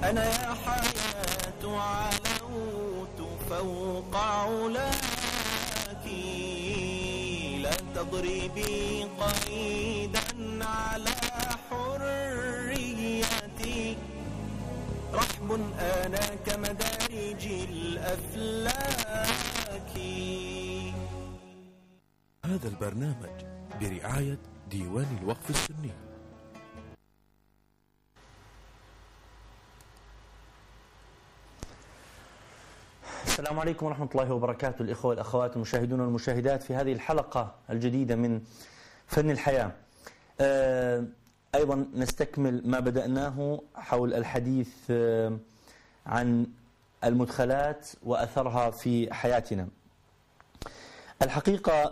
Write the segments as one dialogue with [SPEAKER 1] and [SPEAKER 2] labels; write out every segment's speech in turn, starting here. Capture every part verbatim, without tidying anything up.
[SPEAKER 1] أنا يا حياة علوت فوق علاك، لا تضربي قيدا على حريتي، رحب أنا كمدارج الأفلاك.
[SPEAKER 2] هذا البرنامج برعاية ديوان الوقف السني.
[SPEAKER 3] السلام عليكم ورحمة الله وبركاته، الإخوة والأخوات المشاهدون والمشاهدات في هذه الحلقة الجديدة من فن الحياة. أيضا نستكمل ما بدأناه حول الحديث عن المدخلات وأثرها في حياتنا. الحقيقة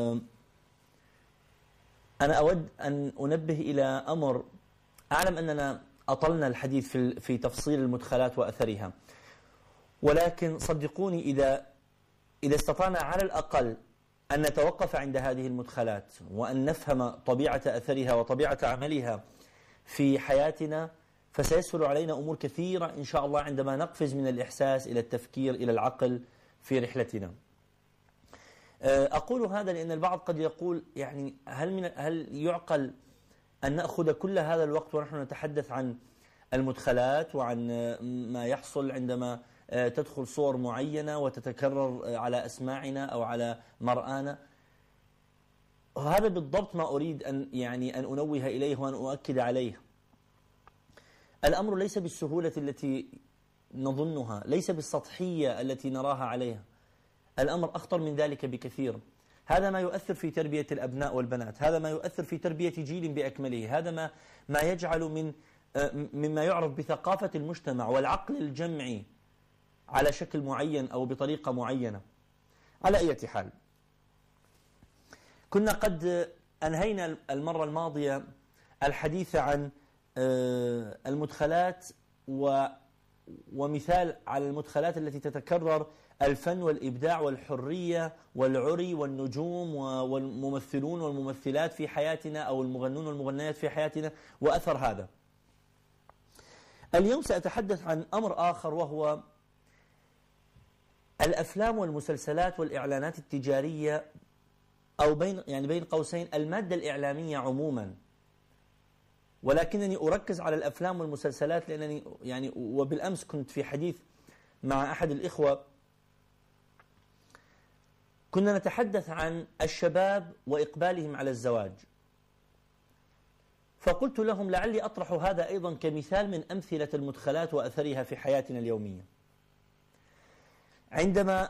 [SPEAKER 3] أنا أود أن أنبه إلى أمر، أعلم أننا أطلنا الحديث في في تفصيل المدخلات وأثرها، ولكن صدقوني إذا إذا استطعنا على الأقل أن نتوقف عند هذه المدخلات وأن نفهم طبيعة أثرها وطبيعة عملها في حياتنا، فسيسهل علينا أمور كثيرة إن شاء الله عندما نقفز من الإحساس إلى التفكير إلى العقل في رحلتنا. أقول هذا لأن البعض قد يقول يعني هل من هل يعقل أن نأخذ كل هذا الوقت ونحن نتحدث عن المدخلات وعن ما يحصل عندما تدخل صور معينة وتتكرر على أسماعنا أو على مرآنا؟ هذا بالضبط ما أريد أن يعني أن أنوه إليه وأن أؤكد عليه. الأمر ليس بالسهولة التي نظنها، ليس بالسطحية التي نراها عليها. الأمر أخطر من ذلك بكثير. هذا ما يؤثر في تربية الأبناء والبنات، هذا ما يؤثر في تربية جيل بأكمله، هذا ما ما يجعل من مما يعرف بثقافة المجتمع والعقل الجمعي على شكل معين أو بطريقة معينة. على أي حال، كنا قد أنهينا المرة الماضية الحديث عن المدخلات ومثال على المدخلات التي تتكرر: الفن والإبداع والحرية والعري والنجوم والممثلون والممثلات في حياتنا أو المغنون والمغنيات في حياتنا وأثر هذا. اليوم سأتحدث عن أمر آخر، وهو الأفلام والمسلسلات والإعلانات التجارية، أو بين يعني بين قوسين المادة الإعلامية عموما، ولكنني أركز على الأفلام والمسلسلات لأنني يعني وبالأمس كنت في حديث مع أحد الإخوة، كنا نتحدث عن الشباب وإقبالهم على الزواج، فقلت لهم لعلي أطرح هذا أيضا كمثال من أمثلة المدخلات وأثرها في حياتنا اليومية. عندما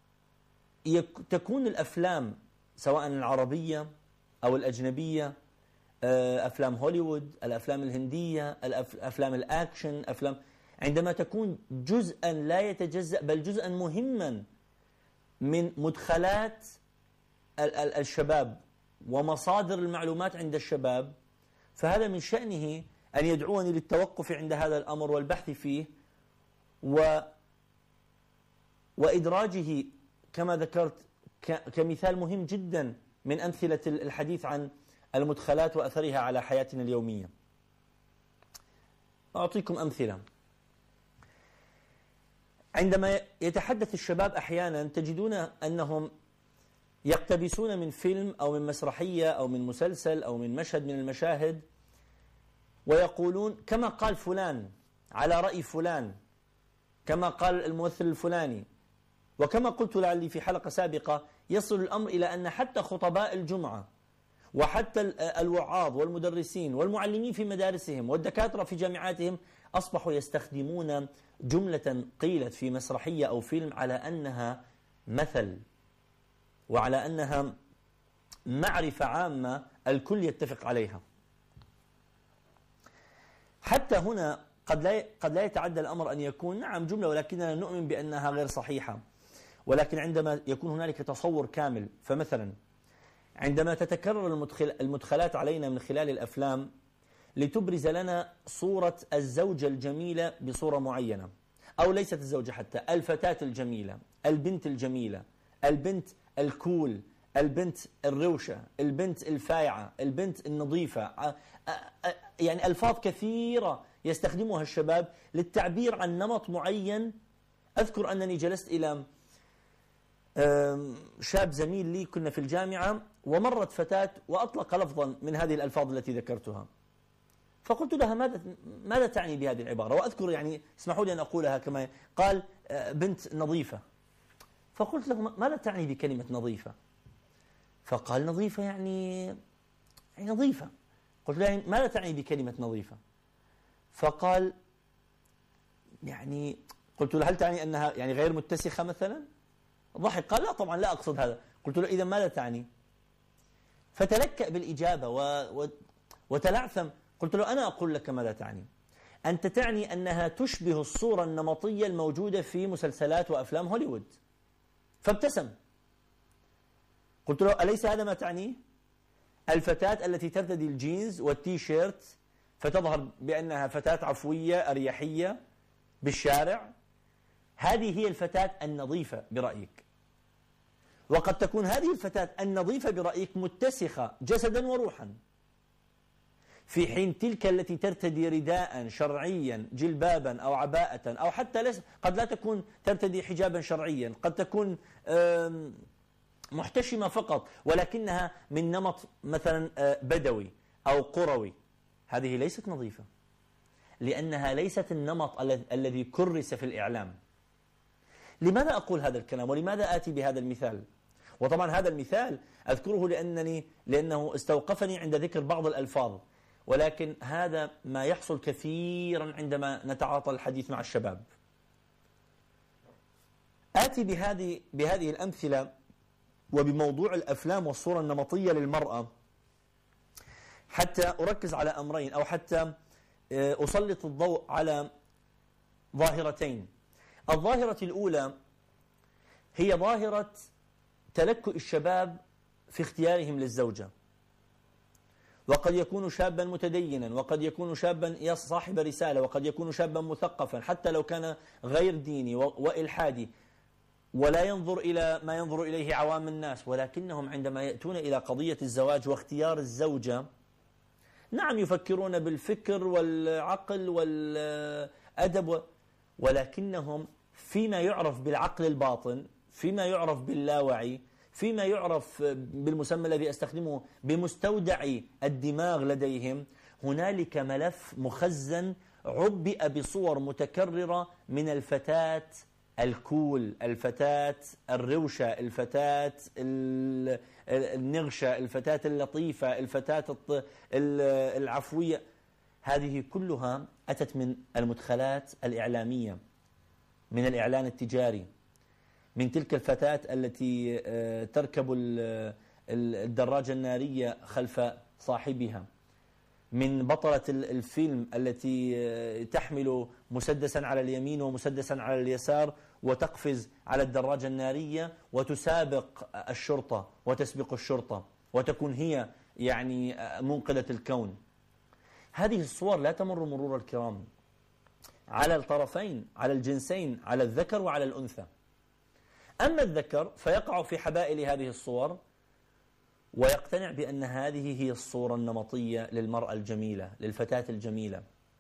[SPEAKER 3] تكون الأفلام سواء العربية أو الأجنبية، أفلام هوليوود، الأفلام الهندية، أفلام الأكشن، أفلام عندما تكون جزءا لا يتجزأ بل جزءا مهما من مدخلات الشباب ومصادر المعلومات عند الشباب، فهذا من شأنه أن يدعوني للتوقف عند هذا الأمر والبحث فيه و وإدراجه كما ذكرت كمثال مهم جدا من أمثلة الحديث عن المدخلات وأثرها على حياتنا اليومية. أعطيكم أمثلة. عندما يتحدث الشباب أحيانا تجدون أنهم يقتبسون من فيلم أو من مسرحية أو من مسلسل أو من مشهد من المشاهد ويقولون كما قال فلان، على رأي فلان، كما قال الممثل الفلاني. وكما قلت لعلي في حلقة سابقة، يصل الأمر إلى أن حتى خطباء الجمعة وحتى الوعاظ والمدرسين والمعلمين في مدارسهم والدكاترة في جامعاتهم أصبحوا يستخدمون جملة قيلت في مسرحية أو فيلم على أنها مثل وعلى أنها معرفة عامة الكل يتفق عليها. حتى هنا قد لا قد لا يتعدى الأمر أن يكون نعم جملة ولكننا نؤمن بأنها غير صحيحة، ولكن عندما يكون هنالك تصور كامل. فمثلا عندما تتكرر المدخل المدخلات علينا من خلال الأفلام لتبرز لنا صورة الزوجة الجميلة بصورة معينة، أو ليست الزوجة حتى الفتاة الجميلة، البنت الجميلة، البنت الكول، البنت الروشة، البنت الفايعة، البنت النظيفة، يعني ألفاظ كثيرة يستخدمها الشباب للتعبير عن نمط معين. أذكر أنني جلست إلى شاب زميل لي، كنا في الجامعة، ومرت فتاة وأطلق لفظا من هذه الألفاظ التي ذكرتها، فقلت لها ماذا ماذا تعني بهذه العبارة؟ وأذكر يعني اسمحوا لي أن أقولها كما قال بنت نظيفة. فقلت له ماذا تعني بكلمة نظيفة؟ فقال نظيفة يعني يعني نظيفة. قلت له يعني ماذا تعني بكلمة نظيفة؟ فقال يعني، قلت له هل تعني أنها يعني غير متسخة مثلا؟ ضحك قال لا طبعا لا أقصد هذا. قلت له إذا ماذا تعني؟ فتلكأ بالإجابة و... و... وتلعثم. قلت له أنا أقول لك ماذا تعني. أنت تعني أنها تشبه الصورة النمطية الموجودة في مسلسلات وأفلام هوليوود. فابتسم. قلت له أليس هذا ما تعنيه؟ الفتاة التي ترتدي الجينز والتي شيرت فتظهر بأنها فتاة عفوية أريحية بالشارع، هذه هي الفتاة النظيفة برأيك. وقد تكون هذه الفتاة النظيفة برأيك متسخة جسدا وروحا، في حين تلك التي ترتدي رداء شرعيا جلبابا أو عباءة، أو حتى ليس قد لا تكون ترتدي حجابا شرعيا، قد تكون محتشمة فقط ولكنها من نمط مثلا بدوي أو قروي، هذه ليست نظيفة، لأنها ليست النمط الذي كرس في الإعلام. لماذا أقول هذا الكلام ولماذا آتي بهذا المثال؟ وطبعا هذا المثال أذكره لأنني لأنه استوقفني عند ذكر بعض الألفاظ، ولكن هذا ما يحصل كثيرا عندما نتعاطى الحديث مع الشباب. آتي بهذه بهذه الأمثلة وبموضوع الأفلام والصورة النمطية للمرأة حتى أركز على أمرين، أو حتى أسلط الضوء على ظاهرتين. الظاهرة الأولى هي ظاهرة تلكؤ الشباب في اختيارهم للزوجة، وقد يكون شابا متدينا، وقد يكون شابا صاحب رسالة، وقد يكون شابا مثقفا حتى لو كان غير ديني وإلحادي ولا ينظر إلى ما ينظر إليه عوام الناس، ولكنهم عندما يأتون إلى قضية الزواج واختيار الزوجة نعم يفكرون بالفكر والعقل والأدب، ولكنهم فيما يعرف بالعقل الباطن، فيما يعرف باللاوعي، فيما يعرف بالمسمى الذي أستخدمه بمستودع الدماغ لديهم، هنالك ملف مخزن عبئ بصور متكررة من الفتاة الكول، الفتاة الروشة، الفتاة النغشة، الفتاة اللطيفة، الفتاة العفوية. هذه كلها أتت من المدخلات الإعلامية، من الإعلان التجاري، من تلك الفتاة التي تركب الدراجة النارية خلف صاحبها، من بطلة الفيلم التي تحمل مسدسا على اليمين ومسدسا على اليسار وتقفز على الدراجة النارية وتسابق الشرطة وتسبق الشرطة وتكون هي يعني منقذة الكون. هذه الصور لا تمر مرور الكرام على الطرفين، على الجنسين، على الذكر وعلى الأنثى. أما الذكر فيقع في حبائل هذه الصور ويقتنع بأن هذه هي الصورة النمطية للمرأة الجميلة، للفتاة الجميلة،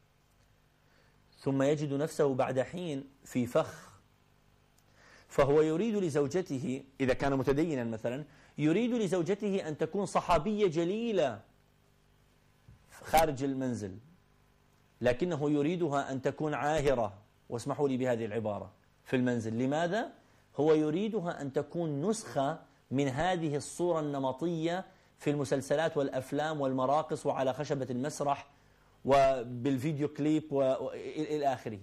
[SPEAKER 3] ثم يجد نفسه بعد حين في فخ، فهو يريد لزوجته إذا كان متدينا مثلا، يريد لزوجته أن تكون صحابية جليلة خارج المنزل، لكنه يريدها أن تكون عاهرة، واسمحوا لي بهذه العبارة، في المنزل. لماذا؟ هو يريدها أن تكون نسخة من هذه الصورة النمطية في المسلسلات والأفلام والمراقص وعلى خشبة المسرح وبالفيديو كليب وإلى آخره.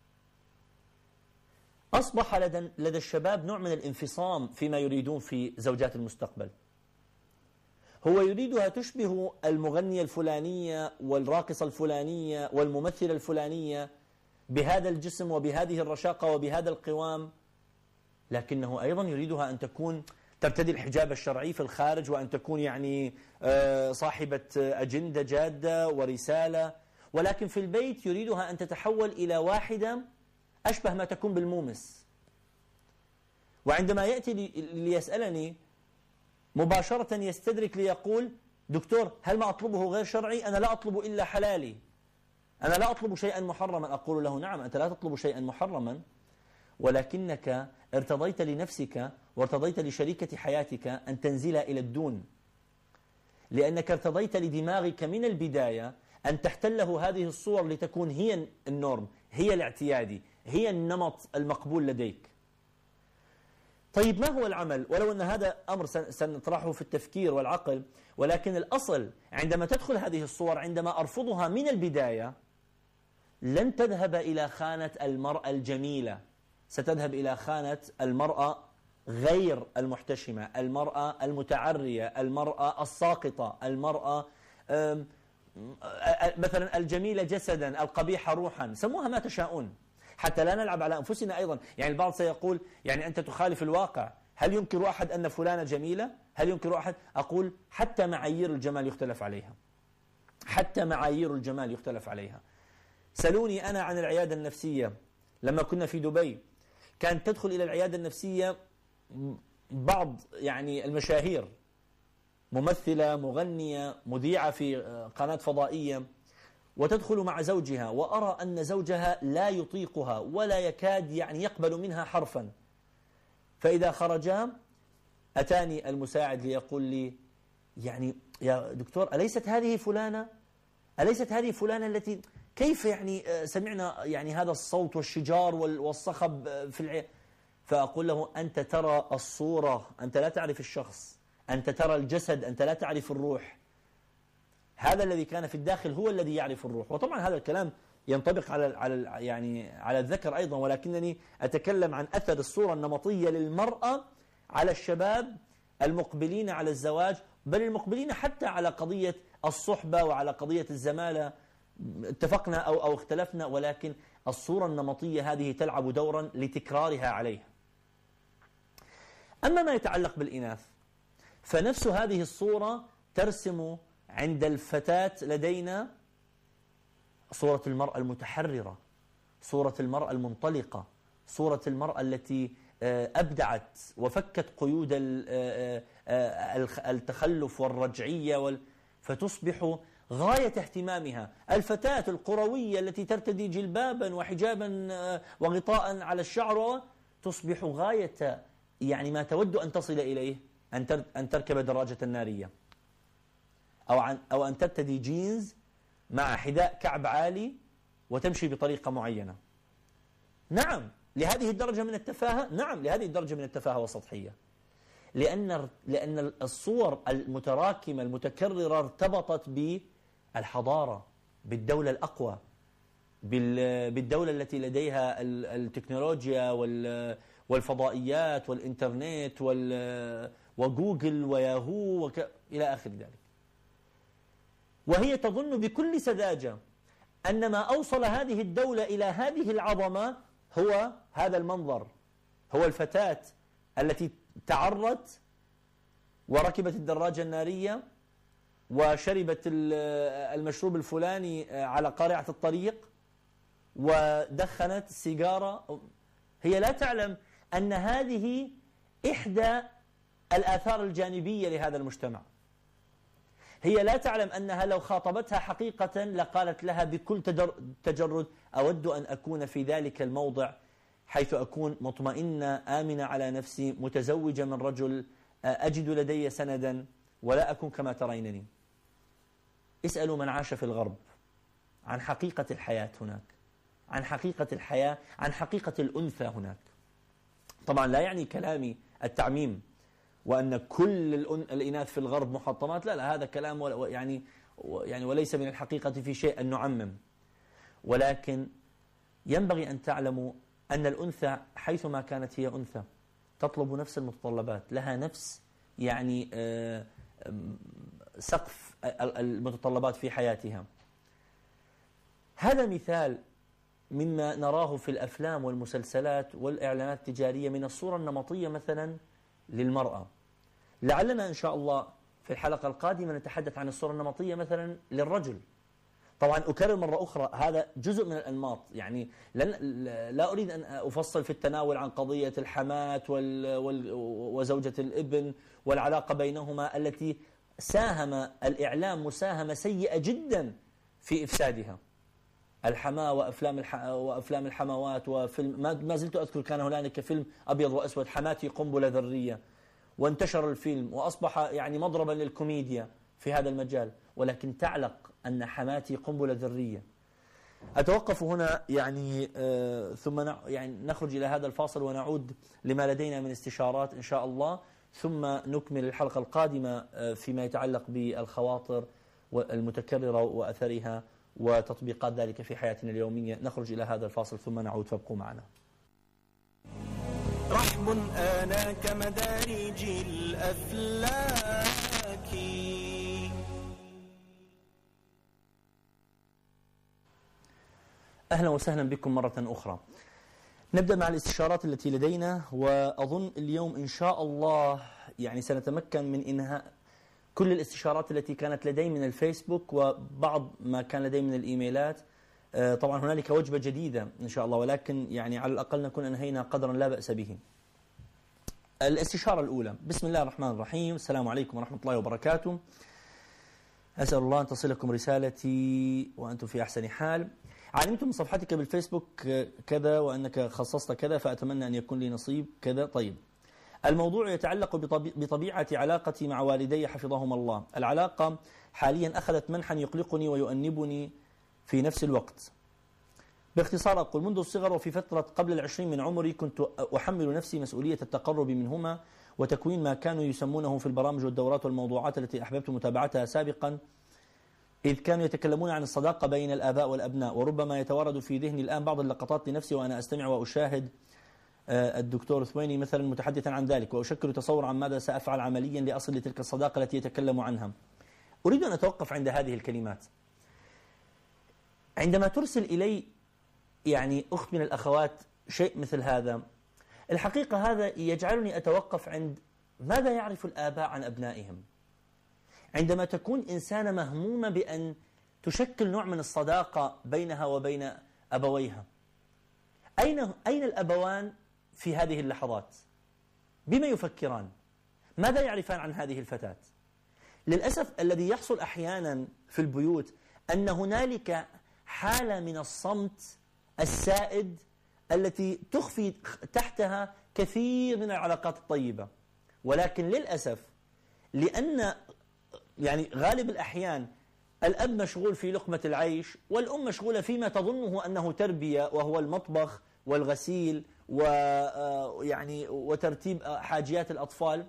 [SPEAKER 3] أصبح لدى, لدى الشباب نوع من الانفصام فيما يريدون في زوجات المستقبل. هو يريدها تشبه المغنية الفلانية والراقصة الفلانية والممثلة الفلانية بهذا الجسم وبهذه الرشاقة وبهذا القوام، لكنه أيضا يريدها أن تكون ترتدي الحجاب الشرعي في الخارج، وأن تكون يعني صاحبة أجندة جادة ورسالة، ولكن في البيت يريدها أن تتحول إلى واحدة أشبه ما تكون بالمومس. وعندما يأتي ليسألني مباشرة يستدرك ليقول دكتور هل ما أطلبه غير شرعي؟ أنا لا أطلب إلا حلالي، أنا لا أطلب شيئا محرما. أقول له نعم، أنت لا تطلب شيئا محرما، ولكنك ارتضيت لنفسك وارتضيت لشريكة حياتك أن تنزل إلى الدون، لأنك ارتضيت لدماغك من البداية أن تحتله هذه الصور لتكون هي النورم، هي الاعتيادي، هي النمط المقبول لديك. طيب ما هو العمل؟ ولو أن هذا أمر سنطرحه في التفكير والعقل، ولكن الأصل عندما تدخل هذه الصور، عندما أرفضها من البداية، لن تذهب إلى خانة المرأة الجميلة، ستذهب إلى خانة المرأة غير المحتشمة، المرأة المتعرية، المرأة الساقطة، المرأة مثلا الجميلة جسدا، القبيحة روحا، سموها ما تشاءون، حتى لا نلعب على أنفسنا أيضا. يعني البعض سيقول يعني أنت تخالف الواقع، هل ينكر أحد أن فلانة جميلة؟ هل ينكر أحد؟ أقول حتى معايير الجمال يختلف عليها، حتى معايير الجمال يختلف عليها. سألوني أنا عن العيادة النفسية لما كنا في دبي، كانت تدخل إلى العيادة النفسية بعض يعني المشاهير، ممثلة، مغنية، مذيعة في قناة فضائية، وتدخل مع زوجها، وأرى أن زوجها لا يطيقها ولا يكاد يعني يقبل منها حرفا. فإذا خرجا أتاني المساعد ليقول لي يعني يا دكتور أليست هذه فلانة؟ أليست هذه فلانة التي كيف يعني سمعنا يعني هذا الصوت والشجار والصخب في العيادة؟ فأقول له أنت ترى الصورة، أنت لا تعرف الشخص، أنت ترى الجسد، أنت لا تعرف الروح. هذا الذي كان في الداخل هو الذي يعرف الروح. وطبعا هذا الكلام ينطبق على على يعني على الذكر أيضا، ولكنني أتكلم عن أثر الصورة النمطية للمرأة على الشباب المقبلين على الزواج، بل المقبلين حتى على قضية الصحبة وعلى قضية الزمالة، اتفقنا أو أو اختلفنا، ولكن الصورة النمطية هذه تلعب دورا لتكرارها عليها. أما ما يتعلق بالإناث، فنفس هذه الصورة ترسم عند الفتاة لدينا صورة المرأة المتحررة، صورة المرأة المنطلقة، صورة المرأة التي أبدعت وفكت قيود التخلف والرجعية، فتصبح غاية اهتمامها. الفتاة القروية التي ترتدي جلبابا وحجابا وغطاء على الشعر تصبح غاية يعني ما تود أن تصل إليه، أن تركب دراجة نارية، أو عن أو أن ترتدي جينز مع حذاء كعب عالي وتمشي بطريقة معينة. نعم لهذه الدرجة من التفاهة، نعم لهذه الدرجة من التفاهة والسطحية، لأن لأن الصور المتراكمة المتكررة ارتبطت بالحضارة، بالدولة الأقوى، بالدولة التي لديها التكنولوجيا والفضائيات والإنترنت وجوجل وياهو وك... إلى آخر ذلك. وهي تظن بكل سذاجة أن ما أوصل هذه الدولة إلى هذه العظمة هو هذا المنظر، هو الفتاة التي تعرت وركبت الدراجة النارية وشربت المشروب الفلاني على قارعة الطريق ودخنت السيجارة. هي لا تعلم أن هذه إحدى الآثار الجانبية لهذا المجتمع. هي لا تعلم أنها لو خاطبتها حقيقة لقالت لها بكل تجرد أود أن أكون في ذلك الموضع حيث أكون مطمئنة آمنة على نفسي، متزوجة من رجل، أجد لدي سندا، ولا أكون كما ترينني. اسألوا من عاش في الغرب عن حقيقة الحياة هناك، عن حقيقة الحياة، عن حقيقة الأنثى هناك. طبعا لا يعني كلامي التعميم وأن كل الإناث في الغرب محطمات، لا لا، هذا كلام يعني يعني وليس من الحقيقة في شيء أن نعمم، ولكن ينبغي أن تعلموا أن الأنثى حيثما كانت هي أنثى تطلب نفس المتطلبات، لها نفس يعني سقف المتطلبات في حياتها. هذا مثال مما نراه في الأفلام والمسلسلات والإعلانات التجارية من الصورة النمطية مثلا للمرأة. لعلنا إن شاء الله في الحلقة القادمة نتحدث عن الصورة النمطية مثلا للرجل، طبعا أكرر مرة أخرى هذا جزء من الأنماط، يعني لن لا أريد أن أفصل في التناول عن قضية الحماة وال وال وزوجة الابن والعلاقة بينهما التي ساهم الإعلام مساهمة سيئة جدا في إفسادها. الحماة وأفلام الح... وأفلام الحموات وفيلم ما... ما زلت أذكر كان هنالك فيلم أبيض وأسود حماتي قنبلة ذرية، وانتشر الفيلم وأصبح يعني مضربا للكوميديا في هذا المجال، ولكن تعلق أن حماتي قنبلة ذرية. أتوقف هنا يعني آه ثم نع... يعني نخرج إلى هذا الفاصل ونعود لما لدينا من استشارات إن شاء الله، ثم نكمل الحلقة القادمة آه فيما يتعلق بالخواطر المتكررة وأثرها وتطبيقات ذلك في حياتنا اليومية. نخرج إلى هذا الفاصل ثم نعود، فابقوا معنا.
[SPEAKER 1] رحب آناك مدارج الأفلاك.
[SPEAKER 3] أهلا وسهلا بكم مرة أخرى. نبدأ مع الاستشارات التي لدينا، وأظن اليوم إن شاء الله يعني سنتمكن من إنهاء كل الاستشارات التي كانت لدي من الفيسبوك وبعض ما كان لدي من الإيميلات. طبعا هنالك وجبة جديدة إن شاء الله، ولكن يعني على الأقل نكون أنهينا قدرا لا بأس به. الاستشارة الأولى: بسم الله الرحمن الرحيم. السلام عليكم ورحمة الله وبركاته. أسأل الله أن تصلكم رسالتي وأنتم في أحسن حال. علمت من صفحتك بالفيسبوك كذا وأنك خصصت كذا، فأتمنى أن يكون لي نصيب كذا. طيب، الموضوع يتعلق بطبيعة علاقتي مع والدي حفظهما الله. العلاقة حاليا أخذت منحا يقلقني ويؤنبني في نفس الوقت. باختصار أقول: منذ الصغر وفي فترة قبل العشرين من عمري كنت أحمل نفسي مسؤولية التقرب منهما وتكوين ما كانوا يسمونه في البرامج والدورات والموضوعات التي أحببت متابعتها سابقا، إذ كانوا يتكلمون عن الصداقة بين الآباء والأبناء. وربما يتوارد في ذهني الآن بعض اللقطات لنفسي وأنا أستمع وأشاهد الدكتور ثويني مثلا متحدثا عن ذلك، وأشكل تصور عن ماذا سأفعل عمليا لأصل لتلك الصداقة التي يتكلم عنها. أريد أن أتوقف عند هذه الكلمات. عندما ترسل إلي يعني أخت من الأخوات شيء مثل هذا، الحقيقة هذا يجعلني أتوقف عند ماذا يعرف الآباء عن أبنائهم. عندما تكون إنسانة مهمومة بأن تشكل نوع من الصداقة بينها وبين أبويها، أين أين الأبوان في هذه اللحظات؟ بما يفكران؟ ماذا يعرفان عن هذه الفتاة؟ للأسف الذي يحصل أحيانا في البيوت أن هنالك حالة من الصمت السائد التي تخفي تحتها كثير من العلاقات الطيبة، ولكن للأسف لأن يعني غالب الأحيان الأب مشغول في لقمة العيش والأم مشغولة فيما تظنه أنه تربية، وهو المطبخ والغسيل ويعني وترتيب حاجيات الأطفال،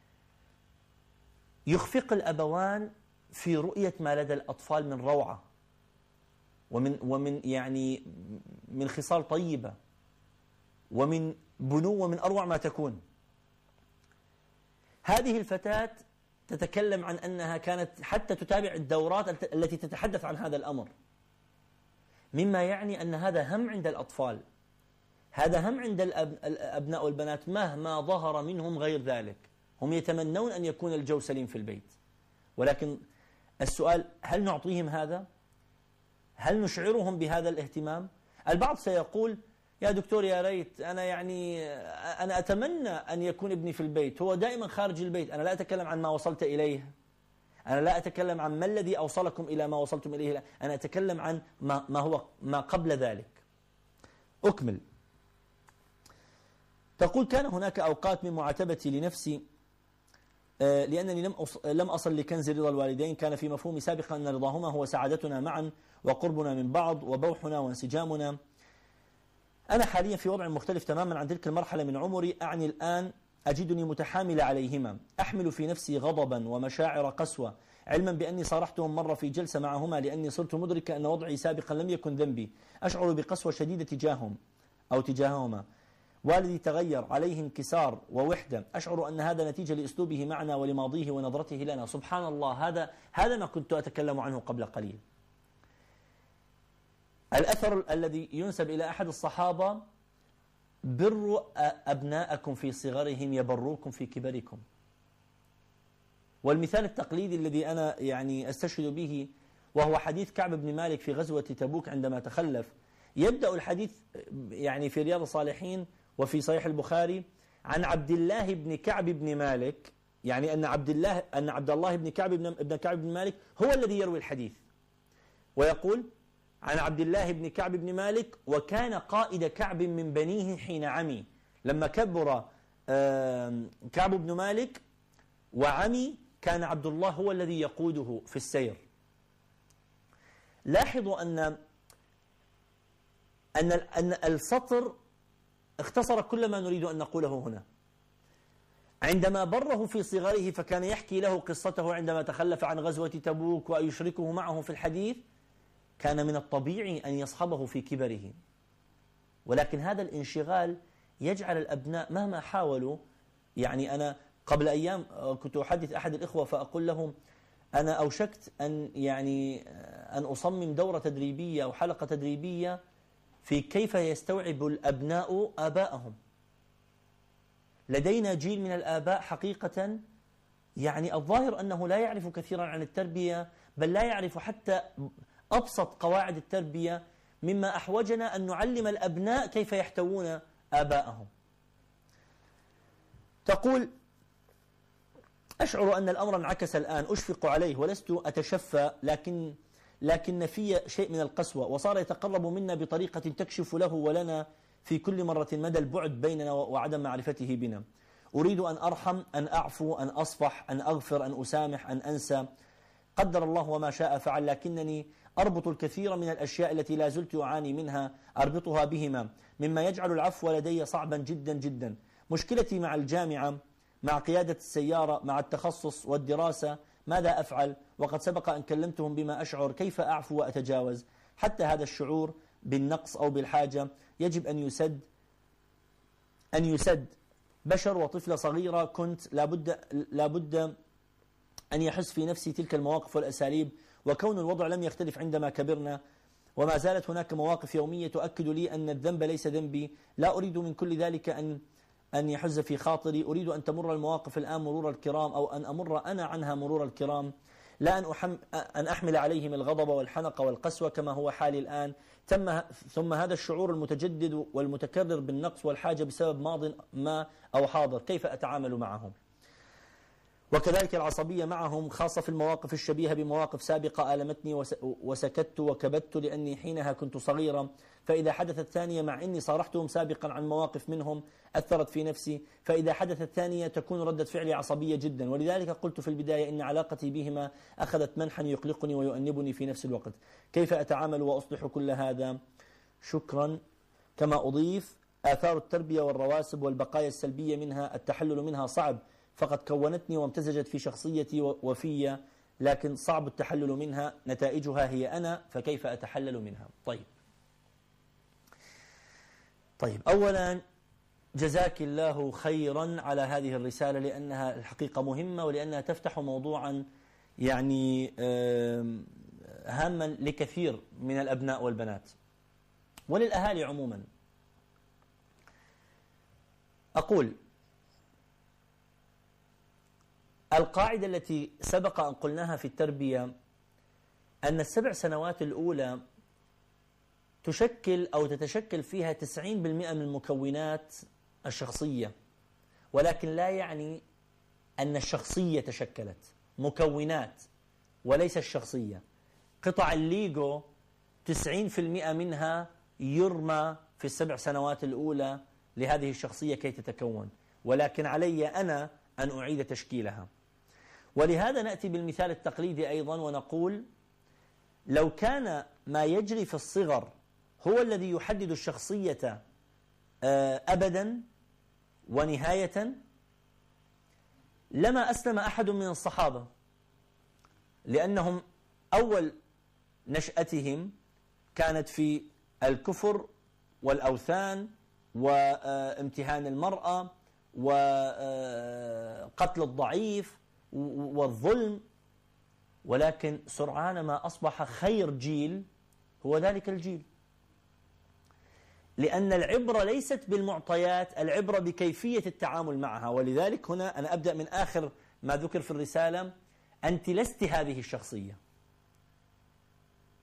[SPEAKER 3] يخفق الأبوان في رؤية ما لدى الأطفال من روعة ومن ومن يعني من خصال طيبة ومن بنوة من أروع ما تكون. هذه الفتاة تتكلم عن أنها كانت حتى تتابع الدورات التي تتحدث عن هذا الأمر، مما يعني أن هذا هم عند الأطفال، هذا هم عند الأبناء والبنات مهما ظهر منهم غير ذلك. هم يتمنون أن يكون الجو سليم في البيت، ولكن السؤال: هل نعطيهم هذا؟ هل نشعرهم بهذا الاهتمام؟ البعض سيقول: يا دكتور يا ريت أنا يعني أنا أتمنى أن يكون ابني في البيت، هو دائما خارج البيت. أنا لا أتكلم عن ما وصلت إليه، أنا لا أتكلم عن ما الذي أوصلكم إلى ما وصلتم إليه، أنا أتكلم عن ما, ما هو ما قبل ذلك. أكمل. تقول: كان هناك أوقات من معاتبتي لنفسي لأنني لم لم أصل لكنز رضا الوالدين. كان في مفهومي سابقا أن رضاهما هو سعادتنا معا وقربنا من بعض وبوحنا وانسجامنا. أنا حاليا في وضع مختلف تماما عن تلك المرحلة من عمري. أعني الآن أجدني متحاملة عليهما، أحمل في نفسي غضبا ومشاعر قسوة، علما بأني صارحتهم مرة في جلسة معهما لأني صرت مدركة أن وضعي سابقا لم يكن ذنبي. أشعر بقسوة شديدة تجاههم أو تجاههما. والدي تغير، عليه انكسار ووحدة. أشعر أن هذا نتيجة لأسلوبه معنا ولماضيه ونظرته لنا. سبحان الله، هذا هذا ما كنت أتكلم عنه قبل قليل. الأثر الذي ينسب إلى أحد الصحابة: بروا أبناءكم في صغرهم يبروكم في كبركم. والمثال التقليدي الذي أنا يعني أستشهد به وهو حديث كعب بن مالك في غزوة تبوك عندما تخلف. يبدأ الحديث يعني في رياض الصالحين وفي صحيح البخاري عن عبد الله بن كعب بن مالك، يعني أن عبد الله أن عبد الله بن كعب بن ابن كعب بن مالك هو الذي يروي الحديث، ويقول عن عبد الله بن كعب بن مالك وكان قائد كعب من بنيه حين عمي. لما كبر كعب بن مالك وعمي كان عبد الله هو الذي يقوده في السير. لاحظوا أن أن أن السطر اختصر كل ما نريد أن نقوله هنا. عندما بره في صغره فكان يحكي له قصته عندما تخلف عن غزوة تبوك ويشركه معه في الحديث، كان من الطبيعي أن يصحبه في كبره، ولكن هذا الانشغال يجعل الأبناء مهما حاولوا. يعني أنا قبل أيام كنت أحدث أحد الإخوة فأقول لهم أنا أوشكت أن يعني أن أصمم دورة تدريبية أو حلقة تدريبية في كيف يستوعب الأبناء آباءهم. لدينا جيل من الآباء حقيقة يعني الظاهر أنه لا يعرف كثيرا عن التربية، بل لا يعرف حتى أبسط قواعد التربية، مما أحوجنا أن نعلم الأبناء كيف يحتوون آباءهم. تقول أشعر أن الأمر انعكس الآن، أشفق عليه ولست أتشفى، لكن لكن في شيء من القسوة، وصار يتقرب منا بطريقة تكشف له ولنا في كل مرة مدى البعد بيننا وعدم معرفته بنا. أريد أن أرحم، أن أعفو، أن أصفح، أن أغفر، أن أسامح، أن أنسى، قدر الله وما شاء فعل، لكنني أربط الكثير من الأشياء التي لا زلت أعاني منها أربطها بهما، مما يجعل العفو لدي صعبا جدا جدا. مشكلتي مع الجامعة، مع قيادة السيارة، مع التخصص والدراسة، ماذا أفعل؟ وقد سبق أن كلمتهم بما أشعر، كيف أعفو وأتجاوز؟ حتى هذا الشعور بالنقص أو بالحاجة يجب أن يسد أن يسد. بشر وطفلة صغيرة كنت، لابد لابد أن يحس في نفسي تلك المواقف والأساليب، وكون الوضع لم يختلف عندما كبرنا، وما زالت هناك مواقف يومية تؤكد لي أن الذنب ليس ذنبي. لا أريد من كل ذلك أن أن يحز في خاطري، أريد أن تمر المواقف الآن مرور الكرام، أو أن أمر أنا عنها مرور الكرام، لا أن, أحم أن أحمل عليهم الغضب والحنق والقسوة كما هو حالي الآن. ثم, ثم هذا الشعور المتجدد والمتكرر بالنقص والحاجة بسبب ماض ما أو حاضر، كيف أتعامل معهم؟ وكذلك العصبية معهم، خاصة في المواقف الشبيهة بمواقف سابقة آلمتني وسكت وكبت لأني حينها كنت صغيرا، فإذا حدثت ثانية مع أني صارحتهم سابقا عن مواقف منهم أثرت في نفسي، فإذا حدثت ثانية تكون ردة فعلي عصبية جدا. ولذلك قلت في البداية إن علاقتي بهما أخذت منحا يقلقني ويؤنبني في نفس الوقت. كيف أتعامل وأصلح كل هذا؟ شكرا. كما أضيف آثار التربية والرواسب والبقايا السلبية منها، التحلل منها صعب، فقد كونتني وامتزجت في شخصيتي وفي، لكن صعب التحلل منها، نتائجها هي أنا، فكيف أتحلل منها؟ طيب طيب أولا جزاك الله خيرا على هذه الرسالة، لأنها الحقيقة مهمة، ولأنها تفتح موضوعا يعني هاما لكثير من الأبناء والبنات وللأهالي عموما. أقول القاعدة التي سبق أن قلناها في التربية أن السبع سنوات الأولى تشكل أو تتشكل فيها تسعين بالمئة من المكونات الشخصية، ولكن لا يعني أن الشخصية تشكلت، مكونات وليس الشخصية. قطع الليجو تسعين بالمئة منها يرمى في السبع سنوات الأولى لهذه الشخصية كي تتكون، ولكن علي أنا أن أعيد تشكيلها. ولهذا نأتي بالمثال التقليدي أيضا ونقول لو كان ما يجري في الصغر هو الذي يحدد الشخصية أبدا ونهاية لما أسلم أحد من الصحابة، لأنهم أول نشأتهم كانت في الكفر والأوثان وامتهان المرأة وقتل الضعيف والظلم، ولكن سرعان ما أصبح خير جيل هو ذلك الجيل، لأن العبرة ليست بالمعطيات، العبرة بكيفية التعامل معها. ولذلك هنا أنا أبدأ من آخر ما ذكر في الرسالة، أنت لست هذه الشخصية،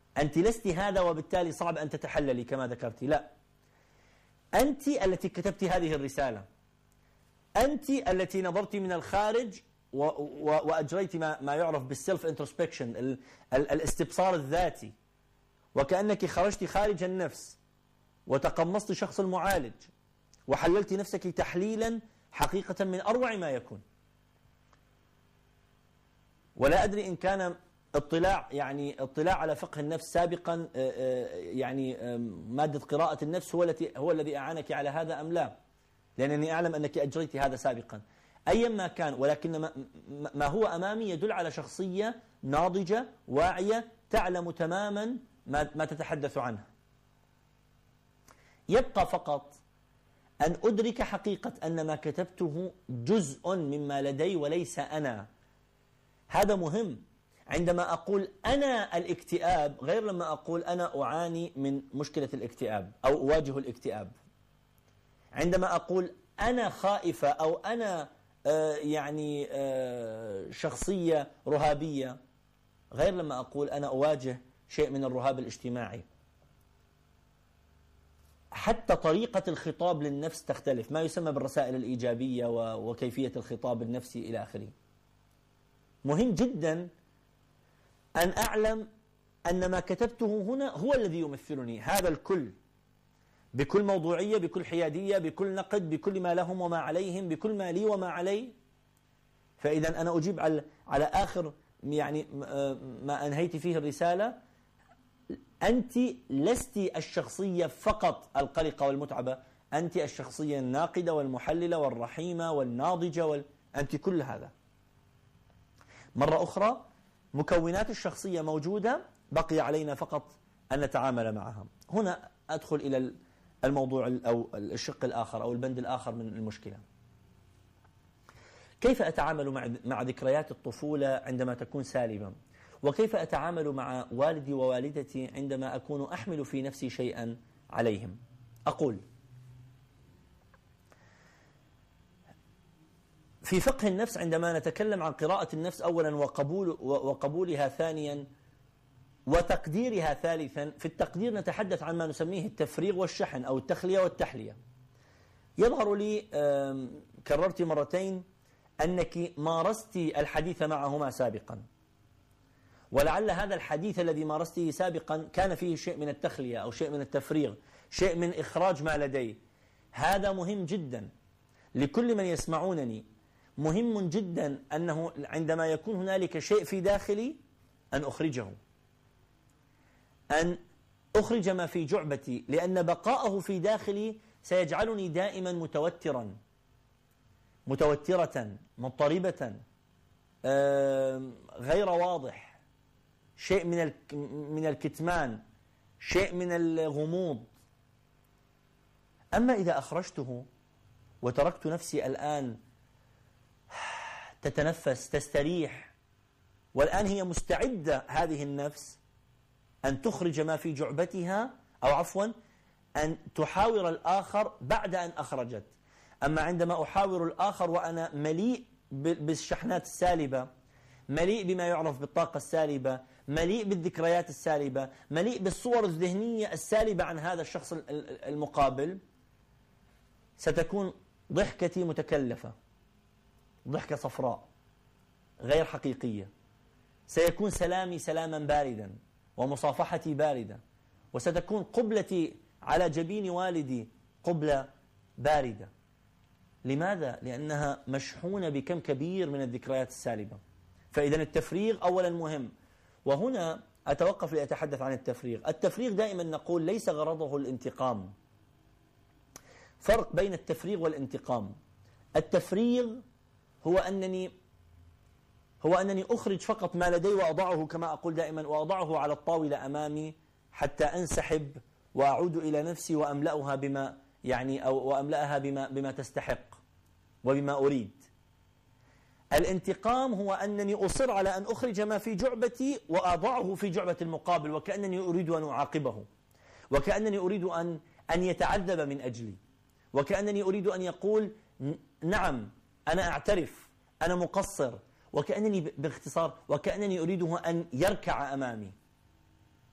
[SPEAKER 3] أنت لست هذا وبالتالي صعب أن تتحللي كما ذكرت. لا، أنت التي كتبت هذه الرسالة، أنت التي نظرت من الخارج و و وأجريت ما, ما يعرف بالسيلف انتروسبكشن، ال ال الاستبصار الذاتي، وكأنك خرجت خارج النفس وتقمصت شخص المعالج وحللت نفسك تحليلا حقيقة من أروع ما يكون. ولا أدري إن كان اطلاع يعني اطلاع على فقه النفس سابقا يعني مادة قراءة النفس هو التي هو الذي أعانك على هذا أم لا، لأنني أعلم أنك أجريت هذا سابقا. أيا ما كان، ولكن ما, ما هو أمامي يدل على شخصية ناضجة واعية تعلم تماما ما, ما تتحدث عنه. يبقى فقط أن أدرك حقيقة أن ما كتبته جزء مما لدي وليس أنا. هذا مهم. عندما أقول أنا الاكتئاب غير لما أقول أنا أعاني من مشكلة الاكتئاب أو أواجه الاكتئاب. عندما أقول أنا خائفة أو أنا آه يعني آه شخصية رهابية غير لما أقول أنا أواجه شيء من الرهاب الاجتماعي. حتى طريقة الخطاب للنفس تختلف، ما يسمى بالرسائل الإيجابية وكيفية الخطاب النفسي إلى آخره. مهم جدا أن أعلم أن ما كتبته هنا هو الذي يمثلني، هذا الكل، بكل موضوعية، بكل حيادية، بكل نقد، بكل ما لهم وما عليهم، بكل ما لي وما علي. فإذا أنا أجيب على على آخر يعني ما أنهيت فيه الرسالة: أنت لست الشخصية فقط القلقة والمتعبة، أنت الشخصية الناقدة والمحللة والرحيمة والناضجة وال... أنت كل هذا. مرة أخرى، مكونات الشخصية موجودة، بقي علينا فقط أن نتعامل معها. هنا أدخل إلى الموضوع أو الشق الآخر أو البند الآخر من المشكلة. كيف أتعامل مع مع ذكريات الطفولة عندما تكون سالبة؟ وكيف أتعامل مع والدي ووالدتي عندما أكون أحمل في نفسي شيئا عليهم؟ أقول: في فقه النفس عندما نتكلم عن قراءة النفس أولا وقبول وقبولها ثانيا وتقديرها ثالثا، في التقدير نتحدث عن ما نسميه التفريغ والشحن أو التخلية والتحلية. يظهر لي كررت مرتين أنك مارست الحديث معهما سابقا، ولعل هذا الحديث الذي مارسته سابقا كان فيه شيء من التخلية أو شيء من التفريغ، شيء من إخراج ما لدي. هذا مهم جدا لكل من يسمعونني. مهم جدا أنه عندما يكون هنالك شيء في داخلي أن أخرجه، أن أخرج ما في جعبتي، لأن بقاءه في داخلي سيجعلني دائما متوترا متوترة مضطربة غير واضح، شيء من من الكتمان، شيء من الغموض. أما إذا أخرجته وتركت نفسي الآن تتنفس تستريح، والآن هي مستعدة هذه النفس أن تخرج ما في جعبتها، أو عفوا أن تحاور الآخر بعد أن أخرجت. أما عندما أحاور الآخر وأنا مليء بالشحنات السالبة، مليء بما يعرف بالطاقة السالبة، مليء بالذكريات السالبة، مليء بالصور الذهنية السالبة عن هذا الشخص المقابل، ستكون ضحكتي متكلفة، ضحكة صفراء غير حقيقية. سيكون سلامي سلاما باردا ومصافحتي باردة، وستكون قبلتي على جبين والدي قبلة باردة. لماذا؟ لأنها مشحونة بكم كبير من الذكريات السالبة. فإذا التفريغ أولا مهم. وهنا أتوقف لأتحدث عن التفريغ. التفريغ دائما نقول ليس غرضه الانتقام. فرق بين التفريغ والانتقام. التفريغ هو أنني هو أنني أخرج فقط ما لدي وأضعه، كما أقول دائما، وأضعه على الطاولة أمامي حتى أنسحب وأعود إلى نفسي وأملأها بما يعني أو وأملأها بما بما تستحق وبما أريد. الانتقام هو أنني أصر على أن أخرج ما في جعبتي وأضعه في جعبة المقابل، وكأنني أريد أن أعاقبه، وكأنني أريد أن أن يتعذب من أجلي، وكأنني أريد أن يقول نعم أنا أعترف أنا مقصر، وكأنني باختصار وكأنني أريده أن يركع أمامي.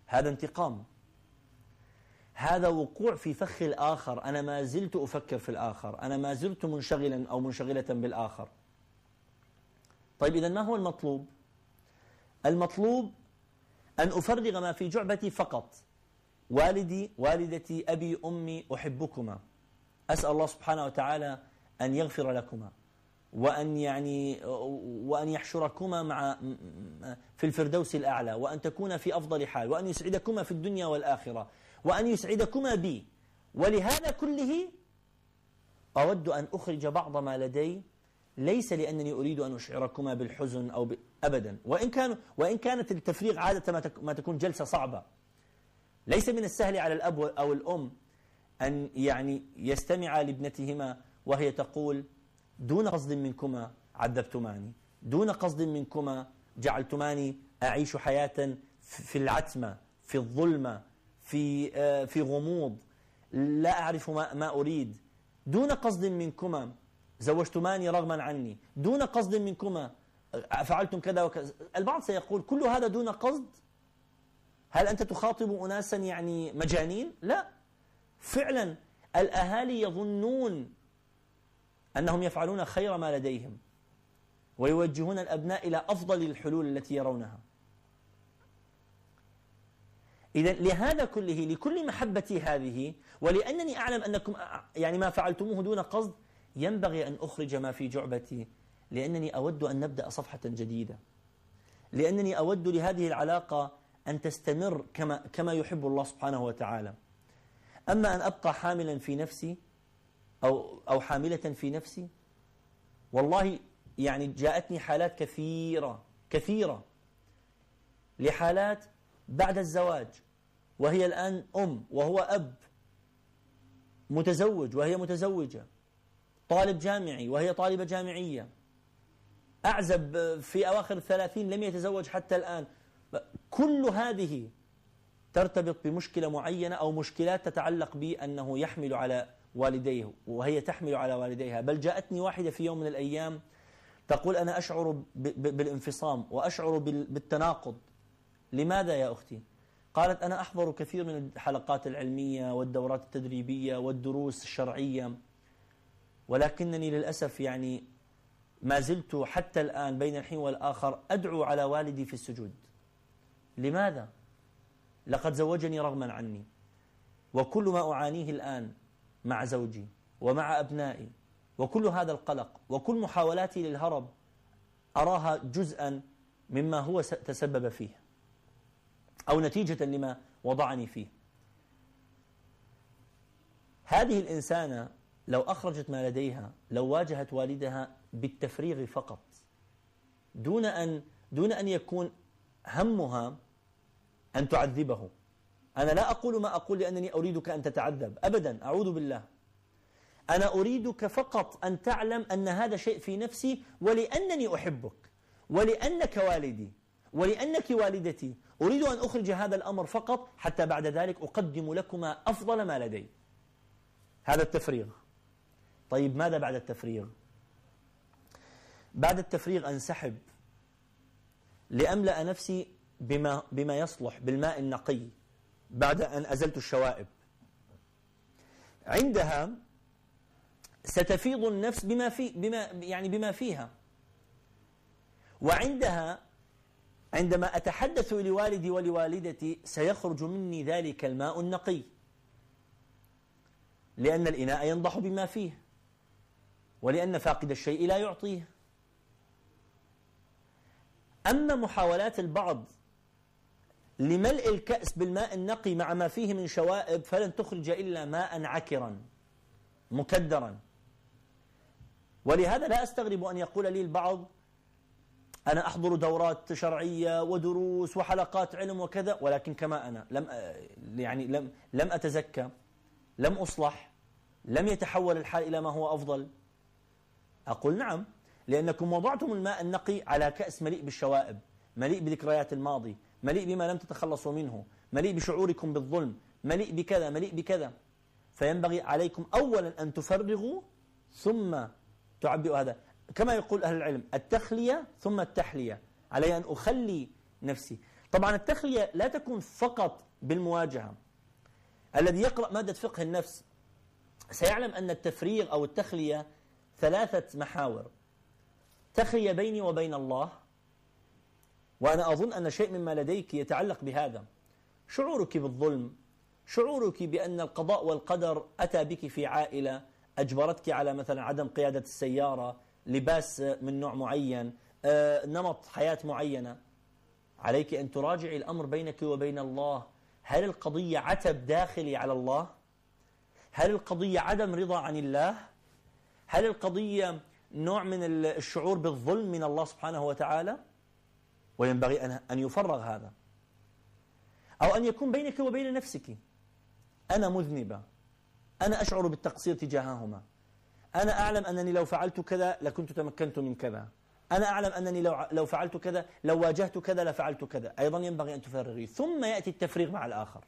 [SPEAKER 3] هذا انتقام، هذا وقوع في فخ الآخر. أنا ما زلت أفكر في الآخر، أنا ما زلت منشغلا أو منشغلة بالآخر. طيب إذن ما هو المطلوب؟ المطلوب أن أفرغ ما في جعبتي فقط. والدي، والدتي، أبي، أمي، أحبكما، أسأل الله سبحانه وتعالى أن يغفر لكما وأن يعني وأن يحشركما مع في الفردوس الأعلى، وأن تكون في أفضل حال، وأن يسعدكما في الدنيا والآخرة، وأن يسعدكما بي. ولهذا كله أود أن أخرج بعض ما لدي، ليس لأنني أريد أن أشعركما بالحزن أو ب... أبدا. وإن كان وإن كانت التفريغ عادة ما, تك... ما تكون جلسة صعبة. ليس من السهل على الأب أو الأم أن يعني يستمع لابنتهما وهي تقول: دون قصد منكما عذبتماني، دون قصد منكما جعلتماني أعيش حياة في العتمة، في الظلمة، في في غموض، لا أعرف ما, ما أريد. دون قصد منكما زوجتماني رغما عني، دون قصد منكما فعلتم كذا وكذا. البعض سيقول: كل هذا دون قصد؟ هل أنت تخاطب أناسا يعني مجانين؟ لا، فعلا الأهالي يظنون أنهم يفعلون خير ما لديهم ويوجهون الأبناء إلى أفضل الحلول التي يرونها. إذن لهذا كله، لكل محبتي هذه، ولأنني أعلم أنكم يعني ما فعلتموه دون قصد، ينبغي أن أخرج ما في جعبتي، لأنني أود أن نبدأ صفحة جديدة، لأنني أود لهذه العلاقة أن تستمر كما كما يحب الله سبحانه وتعالى. أما أن أبقى حاملا في نفسي أو أو حاملة في نفسي، والله يعني جاءتني حالات كثيرة كثيرة لحالات بعد الزواج وهي الآن أم وهو أب، متزوج وهي متزوجة، طالب جامعي وهي طالبة جامعية، أعزب في أواخر الثلاثين لم يتزوج حتى الآن. كل هذه ترتبط بمشكلة معينة أو مشكلات تتعلق بأنه يحمل على والديه وهي تحمل على والديها. بل جاءتني واحدة في يوم من الأيام تقول: أنا أشعر بالانفصام وأشعر بالتناقض. لماذا يا أختي؟ قالت: أنا أحضر كثير من الحلقات العلمية والدورات التدريبية والدروس الشرعية، ولكنني للأسف يعني ما زلت حتى الآن بين الحين والآخر أدعو على والدي في السجود. لماذا؟ لقد زوجني رغما عني، وكل ما أعانيه الآن مع زوجي ومع أبنائي وكل هذا القلق وكل محاولاتي للهرب أراها جزءا مما هو تسبب فيه أو نتيجة لما وضعني فيه. هذه الإنسانة لو أخرجت ما لديها، لو واجهت والدها بالتفريغ فقط دون أن دون أن يكون همها أن تعذبه. أنا لا أقول ما أقول لأنني أريدك أن تتعذب أبدا، أعوذ بالله. أنا أريدك فقط أن تعلم أن هذا شيء في نفسي، ولأنني أحبك ولأنك والدي ولأنك والدتي أريد أن أخرج هذا الأمر فقط، حتى بعد ذلك أقدم لكما أفضل ما لدي. هذا التفريغ. طيب ماذا بعد التفريغ؟ بعد التفريغ أنسحب لأملأ نفسي بما, بما يصلح بالماء النقي بعد أن أزلت الشوائب. عندها ستفيض النفس بما, في بما, يعني بما فيها، وعندها عندما أتحدث لوالدي ولوالدتي سيخرج مني ذلك الماء النقي، لأن الإناء ينضح بما فيه، ولأن فاقد الشيء لا يعطيه. أما محاولات البعض لملء الكأس بالماء النقي مع ما فيه من شوائب فلن تخرج إلا ماء عكرا مكدرا. ولهذا لا أستغرب أن يقول لي البعض: أنا أحضر دورات شرعية ودروس وحلقات علم وكذا، ولكن كما أنا لم يعني لم لم أتزكى، لم أصلح، لم يتحول الحال إلى ما هو أفضل. أقول: نعم، لأنكم وضعتم الماء النقي على كأس مليء بالشوائب، مليء بذكريات الماضي، مليء بما لم تتخلصوا منه، مليء بشعوركم بالظلم، مليء بكذا مليء بكذا. فينبغي عليكم أولا أن تفرغوا ثم تعبئوا. هذا كما يقول أهل العلم: التخلية ثم التحلية. علي أن أخلي نفسي. طبعا التخلية لا تكون فقط بالمواجهة. الذي يقرأ مادة فقه النفس سيعلم أن التفريغ أو التخلية ثلاثة محاور: تخلية بيني وبين الله، وأنا أظن أن شيء مما لديك يتعلق بهذا، شعورك بالظلم، شعورك بأن القضاء والقدر أتى بك في عائلة أجبرتك على مثلا عدم قيادة السيارة، لباس من نوع معين، نمط حياة معينة. عليك أن تراجعي الأمر بينك وبين الله. هل القضية عتب داخلي على الله؟ هل القضية عدم رضا عن الله؟ هل القضية نوع من الشعور بالظلم من الله سبحانه وتعالى؟ وينبغي أن يفرغ هذا. أو أن يكون بينك وبين نفسك: أنا مذنبة، أنا أشعر بالتقصير تجاههما، أنا أعلم أنني لو فعلت كذا لكنت تمكنت من كذا، أنا أعلم أنني لو لو فعلت كذا، لو واجهت كذا لفعلت كذا. أيضا ينبغي أن تفرغي، ثم يأتي التفريغ مع الآخر.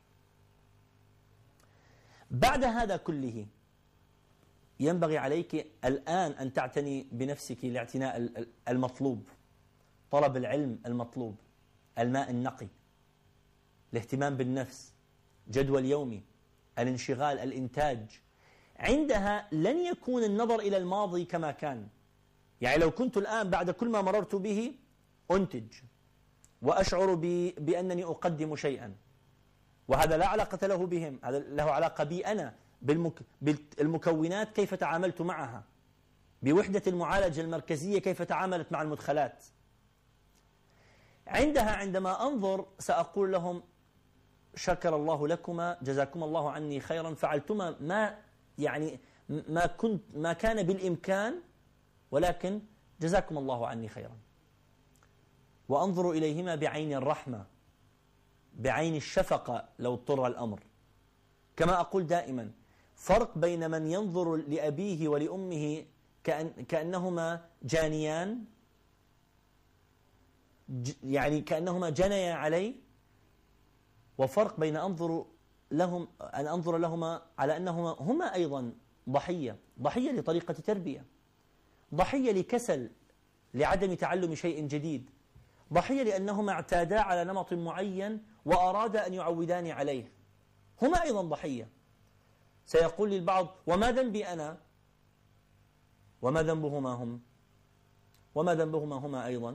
[SPEAKER 3] بعد هذا كله ينبغي عليك الآن أن تعتني بنفسك الاعتناء المطلوب، طلب العلم المطلوب، الماء النقي، الاهتمام بالنفس، جدول يومي، الانشغال، الإنتاج. عندها لن يكون النظر إلى الماضي كما كان. يعني لو كنت الآن بعد كل ما مررت به أنتج وأشعر بأنني أقدم شيئا، وهذا لا علاقة له بهم، هذا له علاقة بي أنا، بالمك... بالمكونات كيف تعاملت معها، بوحدة المعالجة المركزية كيف تعاملت مع المدخلات. عندها عندما أنظر سأقول لهم: شكر الله لكما، جزاكم الله عني خيرا، فعلتما ما يعني ما كنت ما كان بالإمكان، ولكن جزاكم الله عني خيرا. وأنظر إليهما بعين الرحمة، بعين الشفقة لو اضطر الأمر. كما أقول دائما: فرق بين من ينظر لأبيه ولأمه كأن كأنهما جانيان، يعني كأنهما جنيا عليه، وفرق بين أنظر لهم أن أنظر لهما على أنهما هما أيضا ضحية، ضحية لطريقة تربية، ضحية لكسل، لعدم تعلم شيء جديد، ضحية لأنهما اعتادا على نمط معين وأرادا أن يعودان عليه. هما أيضا ضحية. سيقول لي البعض: وما ذنبي أنا؟ وما ذنبهما هم؟ وما ذنبهما هما أيضا؟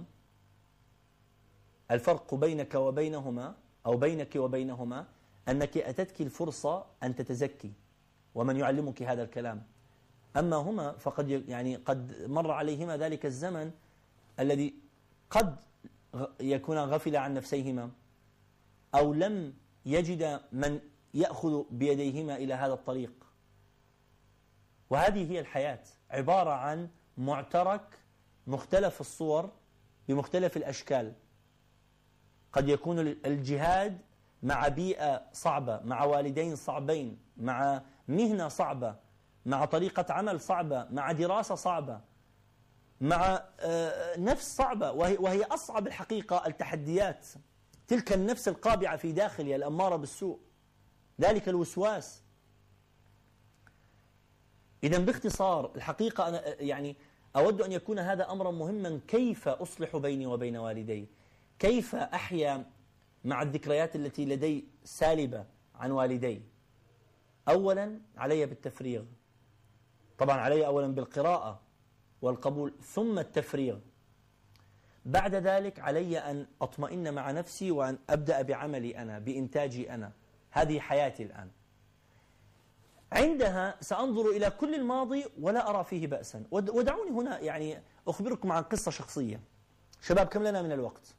[SPEAKER 3] الفرق بينك وبينهما أو بينك وبينهما أنك أتتك الفرصة أن تتزكي، ومن يعلمك هذا الكلام. أما هما فقد يعني قد مر عليهما ذلك الزمن الذي قد يكون غفل عن نفسيهما، أو لم يجد من يأخذ بيديهما إلى هذا الطريق. وهذه هي الحياة، عبارة عن معترك مختلف الصور بمختلف الأشكال. قد يكون الجهاد مع بيئة صعبة، مع والدين صعبين، مع مهنة صعبة، مع طريقة عمل صعبة، مع دراسة صعبة، مع نفس صعبة، وهي أصعب الحقيقة التحديات. تلك النفس القابعة في داخلي الأمارة بالسوء، ذلك الوسواس. إذا باختصار الحقيقة أنا يعني أود أن يكون هذا أمرا مهما: كيف أصلح بيني وبين والدي؟ كيف أحيا مع الذكريات التي لدي سالبة عن والدي؟ أولا علي بالتفريغ، طبعا علي أولا بالقراءة والقبول، ثم التفريغ. بعد ذلك علي أن أطمئن مع نفسي وأن أبدأ بعملي أنا، بإنتاجي أنا. هذه حياتي الآن. عندها سأنظر إلى كل الماضي ولا أرى فيه بأسا. ودعوني هنا يعني أخبركم عن قصة شخصية. شباب كم لنا من الوقت؟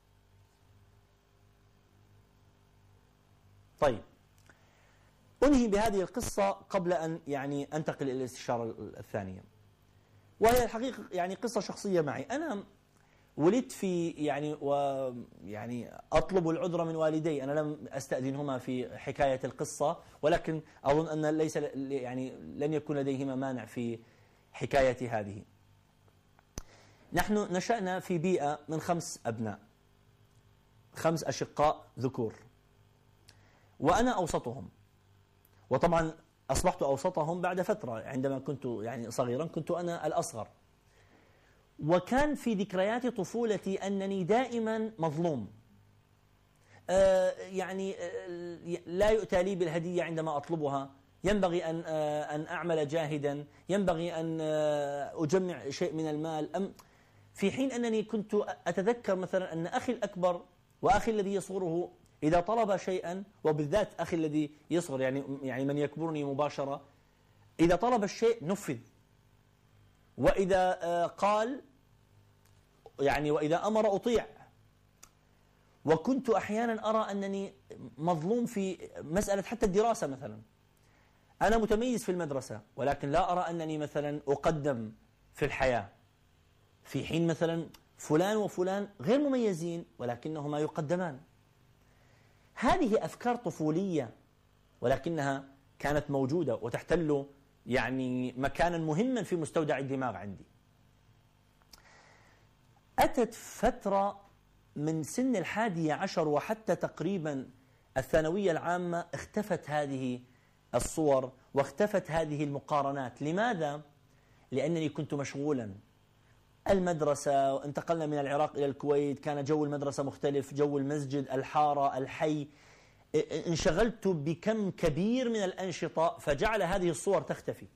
[SPEAKER 3] طيب، أنهي بهذه القصة قبل أن يعني أنتقل إلى الاستشارة الثانية، وهي الحقيقة يعني قصة شخصية معي. أنا ولدت في يعني ويعني أطلب العذر من والدي، أنا لم أستأذنهما في حكاية القصة، ولكن أظن أن ليس يعني لن يكون لديهما مانع في حكاية هذه. نحن نشأنا في بيئة من خمس أبناء، خمس أشقاء ذكور، وأنا أوسطهم. وطبعا أصبحت أوسطهم بعد فترة، عندما كنت يعني صغيرا كنت أنا الأصغر. وكان في ذكريات طفولتي أنني دائما مظلوم، يعني لا يؤتى لي بالهدية عندما أطلبها، ينبغي أن أن أعمل جاهدا، ينبغي أن أجمع شيء من المال، أم في حين أنني كنت أتذكر مثلا أن أخي الأكبر وأخي الذي يصغره إذا طلب شيئا، وبالذات أخي الذي يصغر يعني يعني من يكبرني مباشرة، إذا طلب الشيء نفذ، وإذا قال يعني وإذا أمر أطيع. وكنت أحيانا أرى أنني مظلوم في مسألة حتى الدراسة مثلا. أنا متميز في المدرسة ولكن لا أرى أنني مثلا أقدم في الحياة، في حين مثلا فلان وفلان غير مميزين ولكنهما يقدمان. هذه أفكار طفولية ولكنها كانت موجودة وتحتل يعني مكانا مهما في مستودع الدماغ عندي. أتت فترة من سن الحادية عشر وحتى تقريبا الثانوية العامة اختفت هذه الصور واختفت هذه المقارنات. لماذا؟ لأنني كنت مشغولا. المدرسة، انتقلنا من العراق إلى الكويت، كان جو المدرسة مختلف، جو المسجد، الحارة، الحي، انشغلت بكم كبير من الأنشطة فجعل هذه الصور تختفي.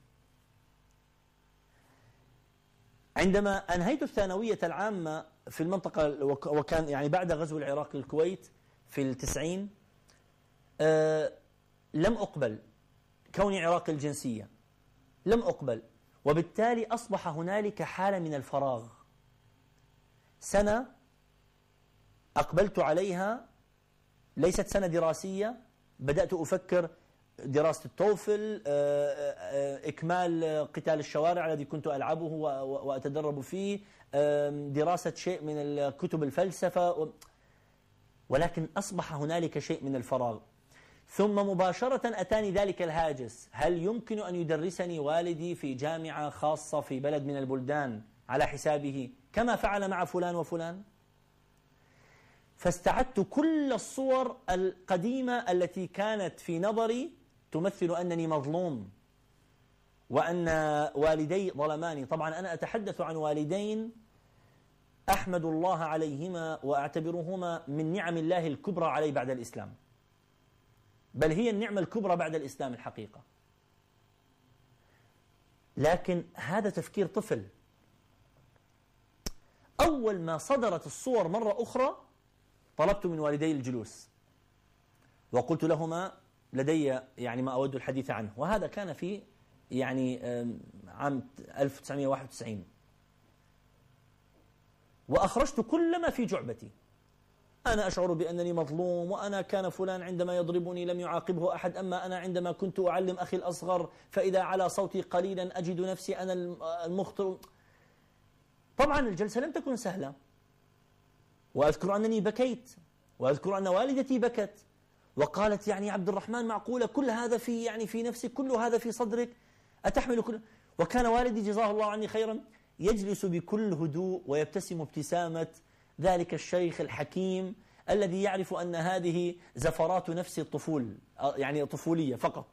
[SPEAKER 3] عندما أنهيت الثانوية العامة في المنطقة، وكان يعني بعد غزو العراق للكويت في التسعين، أه لم أقبل كوني عراقي الجنسية، لم أقبل، وبالتالي أصبح هنالك حالة من الفراغ. سنة أقبلت عليها ليست سنة دراسية، بدأت أفكر دراسة التوفل، إكمال قتال الشوارع الذي كنت ألعبه وأتدرب فيه، دراسة شيء من الكتب الفلسفة، ولكن أصبح هنالك شيء من الفراغ. ثم مباشرة أتاني ذلك الهاجس: هل يمكن أن يدرسني والدي في جامعة خاصة في بلد من البلدان على حسابه كما فعل مع فلان وفلان؟ فاستعدت كل الصور القديمة التي كانت في نظري تمثل أنني مظلوم وأن والدي ظلماني. طبعا أنا أتحدث عن والدين أحمد الله عليهما وأعتبرهما من نعم الله الكبرى علي بعد الإسلام، بل هي النعمة الكبرى بعد الإسلام الحقيقة. لكن هذا تفكير طفل. أول ما صدرت الصور مرة أخرى طلبت من والدي الجلوس وقلت لهما لدي يعني ما أود الحديث عنه، وهذا كان في يعني عام ألف وتسعمئة وواحد وتسعين، وأخرجت كل ما في جعبتي. أنا أشعر بأنني مظلوم، وأنا كان فلان عندما يضربني لم يعاقبه أحد، أما أنا عندما كنت أعلم أخي الأصغر فإذا على صوتي قليلا أجد نفسي أنا المخطئ. طبعا الجلسة لم تكن سهلة، وأذكر أنني بكيت، وأذكر أن والدتي بكت وقالت: يعني عبد الرحمن، معقولة كل هذا في يعني في نفسك، كل هذا في صدرك، أتحمل كل؟ وكان والدي جزاه الله عني خيرا يجلس بكل هدوء ويبتسم ابتسامة ذلك الشيخ الحكيم الذي يعرف أن هذه زفرات نفس الطفول، يعني طفولية فقط.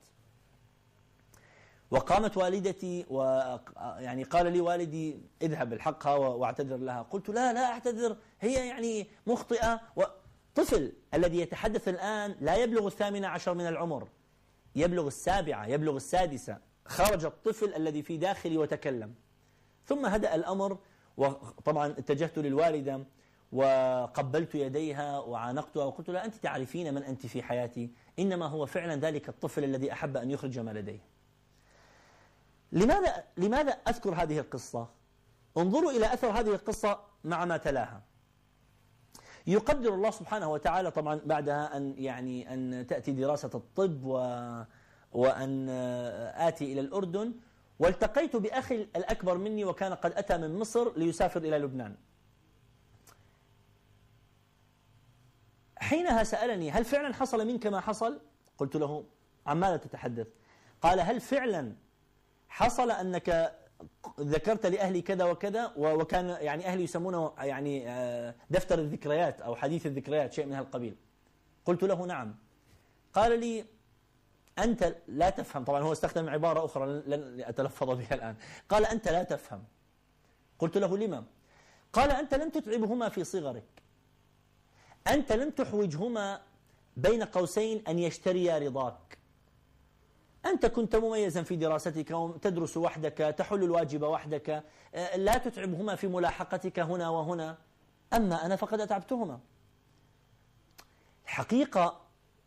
[SPEAKER 3] وقامت والدتي ويعني قال لي والدي: اذهب الحقها واعتذر لها. قلت: لا لا أعتذر، هي يعني مخطئة. طفل الذي يتحدث الآن لا يبلغ الثامنة عشر من العمر، يبلغ السابعة، يبلغ السادسة. خرج الطفل الذي في داخلي وتكلم. ثم هدأ الأمر، وطبعا اتجهت للوالدة وقبلت يديها وعانقتها وقلت لها: أنت تعرفين من أنت في حياتي، إنما هو فعلا ذلك الطفل الذي أحب أن يخرج ما لديه. لماذا لماذا أذكر هذه القصة؟ انظروا إلى أثر هذه القصة مع ما تلاها. يقدر الله سبحانه وتعالى طبعا بعدها أن يعني أن تأتي دراسة الطب و وأن آتي إلى الأردن، والتقيت بأخي الأكبر مني وكان قد أتى من مصر ليسافر إلى لبنان. حينها سألني: هل فعلا حصل منك ما حصل؟ قلت له: عن ماذا تتحدث؟ قال: هل فعلا حصل أنك ذكرت لأهلي كذا وكذا؟ وكان يعني أهلي يسمونه يعني دفتر الذكريات أو حديث الذكريات، شيء من هالقبيل. قلت له: نعم. قال لي: أنت لا تفهم. طبعا هو استخدم عبارة أخرى لن أتلفظ بها الآن. قال: أنت لا تفهم. قلت له: لما؟ قال: أنت لم تتعبهما في صغرك، أنت لم تحوجهما بين قوسين أن يشتري رضاك. أنت كنت مميزا في دراستك، تدرس وحدك، تحل الواجب وحدك، لا تتعبهما في ملاحقتك هنا وهنا، أما أنا فقد أتعبتهما. الحقيقة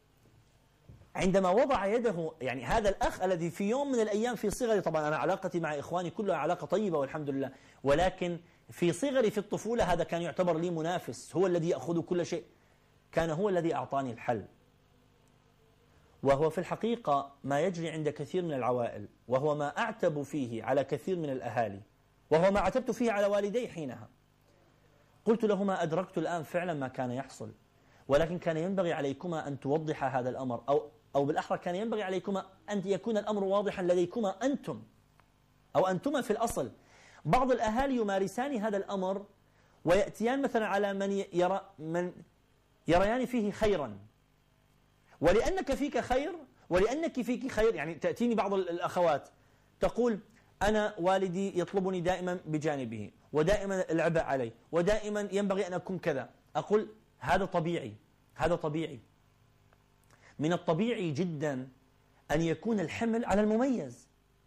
[SPEAKER 3] عندما وضع يده، يعني هذا الأخ الذي في يوم من الأيام في صغري، طبعا أنا علاقتي مع إخواني كلها علاقة طيبة والحمد لله، ولكن في صغري في الطفولة هذا كان يعتبر لي منافس، هو الذي يأخذ كل شيء، كان هو الذي أعطاني الحل. وهو في الحقيقة ما يجري عند كثير من العوائل، وهو ما أعتب فيه على كثير من الأهالي، وهو ما عتبت فيه على والدي حينها. قلت لهما أدركت الآن فعلا ما كان يحصل، ولكن كان ينبغي عليكما أن توضح هذا الأمر، أو أو بالأحرى كان ينبغي عليكما أن يكون الأمر واضحا لديكما أنتم أو أنتما في الأصل. بعض الأهالي يمارسان هذا الأمر ويأتيان مثلا على من يرى من يريان فيه خيرا، ولأنك فيك خير ولأنك فيك خير، يعني تأتيني بعض الأخوات تقول أنا والدي يطلبني دائما بجانبه، ودائما العبء علي، ودائما ينبغي أن أكون كذا. أقول هذا طبيعي، هذا طبيعي. من الطبيعي جدا أن يكون الحمل على المميز.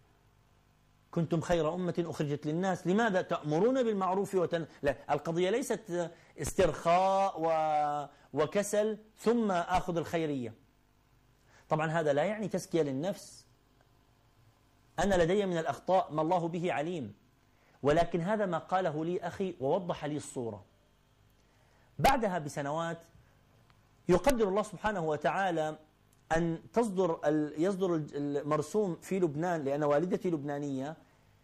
[SPEAKER 3] كنتم خير أمة أخرجت للناس، لماذا تأمرون بالمعروف وتن... لا، القضية ليست استرخاء و... وكسل ثم آخذ الخيرية. طبعا هذا لا يعني تزكية للنفس، أنا لدي من الأخطاء ما الله به عليم، ولكن هذا ما قاله لي أخي ووضح لي الصورة. بعدها بسنوات يقدر الله سبحانه وتعالى أن تصدر يصدر المرسوم في لبنان، لأن والدتي لبنانية،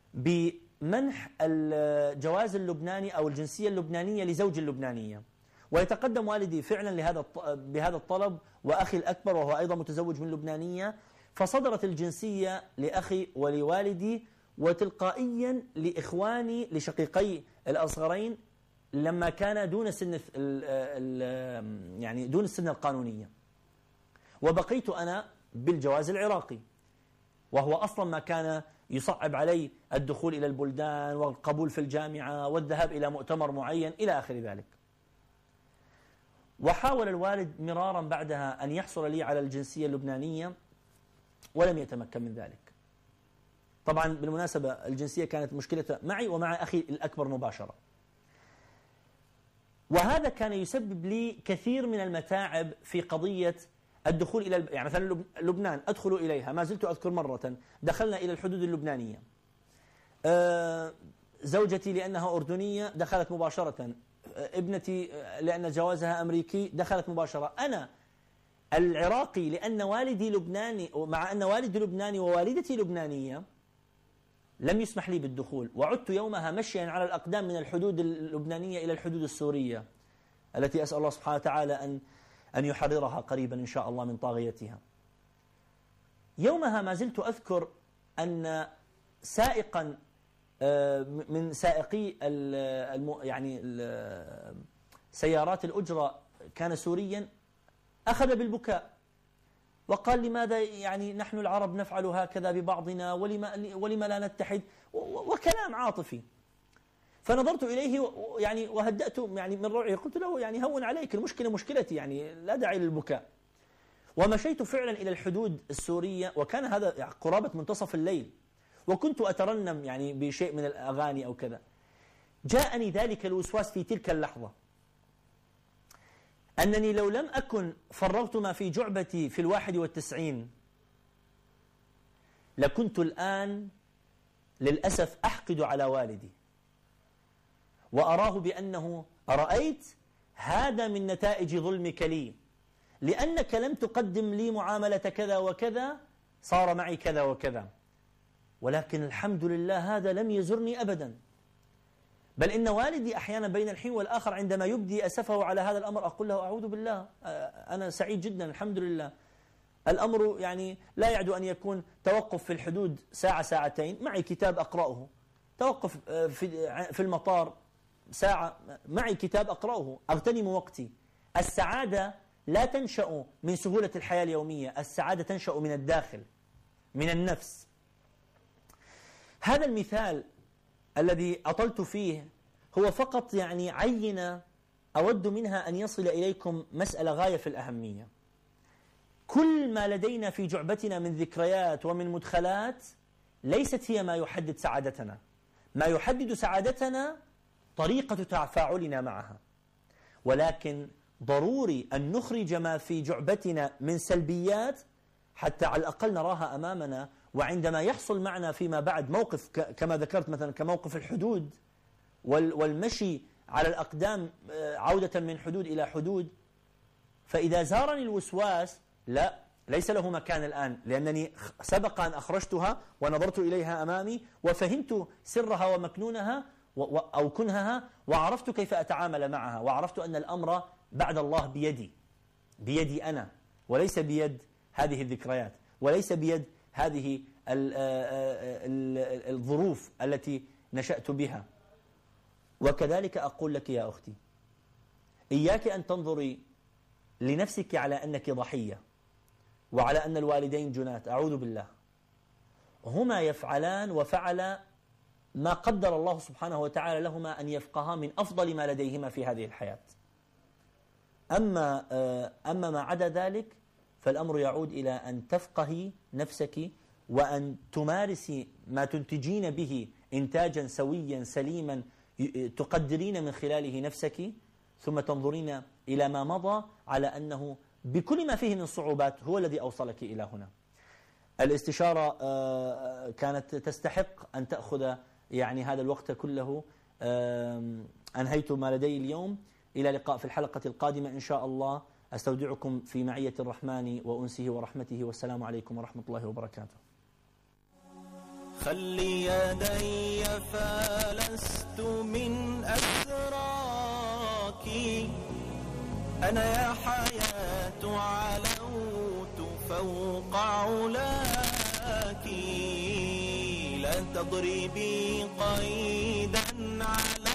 [SPEAKER 3] بمنح الجواز اللبناني أو الجنسية اللبنانية لزوج اللبنانية، ويتقدم والدي فعلا لهذا بهذا الطلب، وأخي الأكبر وهو أيضا متزوج من لبنانية، فصدرت الجنسية لأخي ولوالدي، وتلقائيا لإخواني لشقيقي الأصغرين لما كان دون سن ال ال يعني دون السن القانونية، وبقيت أنا بالجواز العراقي، وهو أصلا ما كان يصعب علي الدخول إلى البلدان والقبول في الجامعة والذهاب إلى مؤتمر معين إلى آخر ذلك. وحاول الوالد مرارا بعدها أن يحصل لي على الجنسية اللبنانية ولم يتمكن من ذلك. طبعا بالمناسبة الجنسية كانت مشكلة معي ومع أخي الأكبر مباشرة، وهذا كان يسبب لي كثير من المتاعب في قضية الدخول إلى يعني مثلا لبنان أدخل إليها، ما زلت أذكر مرة دخلنا إلى الحدود اللبنانية، أه زوجتي لأنها أردنية دخلت مباشرة، ابنتي لأن جوازها أمريكي دخلت مباشرة، أنا العراقي لأن والدي لبناني، مع أن والدي لبناني ووالدتي لبنانية لم يسمح لي بالدخول، وعدت يومها مشيا على الأقدام من الحدود اللبنانية إلى الحدود السورية التي أسأل الله سبحانه وتعالى أن أن يحررها قريبا إن شاء الله من طاغيتها. يومها ما زلت أذكر أن سائقا من سائقي يعني سيارات الأجرة كان سوريا، أخذ بالبكاء وقال لماذا يعني نحن العرب نفعل هكذا ببعضنا، ولما, ولما لا نتحد، وكلام عاطفي. فنظرت إليه يعني وهدأت يعني من روعي، قلت له يعني هون عليك، المشكلة مشكلتي، يعني لا داعي للبكاء. ومشيت فعلا إلى الحدود السورية، وكان هذا يعني قرابة منتصف الليل، وكنت أترنم يعني بشيء من الأغاني أو كذا. جاءني ذلك الوسواس في تلك اللحظة أنني لو لم أكن فرغت ما في جعبتي في الواحد والتسعين لكنت الآن للأسف أحقد على والدي وأراه بأنه أرأيت هذا من نتائج ظلمك لي، لأنك لم تقدم لي معاملة كذا وكذا صار معي كذا وكذا. ولكن الحمد لله هذا لم يزرني أبدا، بل إن والدي أحيانا بين الحين والآخر عندما يبدي أسفه على هذا الأمر أقول له أعوذ بالله، أنا سعيد جدا الحمد لله، الأمر يعني لا يعد أن يكون توقف في الحدود ساعة ساعتين، معي كتاب أقرأه، توقف في المطار ساعة، معي كتاب أقرأه، أغتنم وقتي. السعادة لا تنشأ من سهولة الحياة اليومية، السعادة تنشأ من الداخل، من النفس. هذا المثال الذي أطلت فيه هو فقط يعني عينة أود منها أن يصل إليكم مسألة غاية في الأهمية. كل ما لدينا في جعبتنا من ذكريات ومن مدخلات ليست هي ما يحدد سعادتنا. ما يحدد سعادتنا طريقة تفاعلنا معها، ولكن ضروري أن نخرج ما في جعبتنا من سلبيات حتى على الأقل نراها أمامنا، وعندما يحصل معنا فيما بعد موقف كما ذكرت مثلا كموقف الحدود والمشي على الأقدام عودة من حدود إلى حدود، فإذا زارني الوسواس لا ليس له مكان الآن، لأنني سبق أن أخرجتها ونظرت إليها أمامي وفهمت سرها ومكنونها أو كنهها، وعرفت كيف أتعامل معها، وعرفت أن الأمر بعد الله بيدي بيدي أنا، وليس بيد هذه الذكريات، وليس بيد هذه الظروف التي نشأت بها. وكذلك أقول لك يا أختي، إياك أن تنظري لنفسك على أنك ضحية وعلى أن الوالدين جنات، أعوذ بالله، هما يفعلان وفعل ما قدر الله سبحانه وتعالى لهما أن يفقها من أفضل ما لديهما في هذه الحياة. أما أما ما عدا ذلك فالأمر يعود إلى أن تفقهي نفسك وأن تمارسي ما تنتجين به إنتاجا سويا سليما تقدرين من خلاله نفسك، ثم تنظرين إلى ما مضى على أنه بكل ما فيه من صعوبات هو الذي أوصلك إلى هنا. الاستشارة كانت تستحق أن تأخذ يعني هذا الوقت كله. أنهيت ما لدي اليوم، إلى لقاء في الحلقة القادمة إن شاء الله. أستودعكم في معية الرحمن وأنسه ورحمته، والسلام عليكم ورحمة الله وبركاته.
[SPEAKER 1] خلي يدي فلست من أسراكي، أنا يا حياة علوت فوق علاك، لا تضربي قيدا على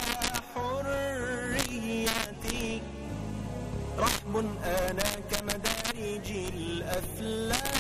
[SPEAKER 1] حريتي، رحب أنا كمدارج الأفلاك.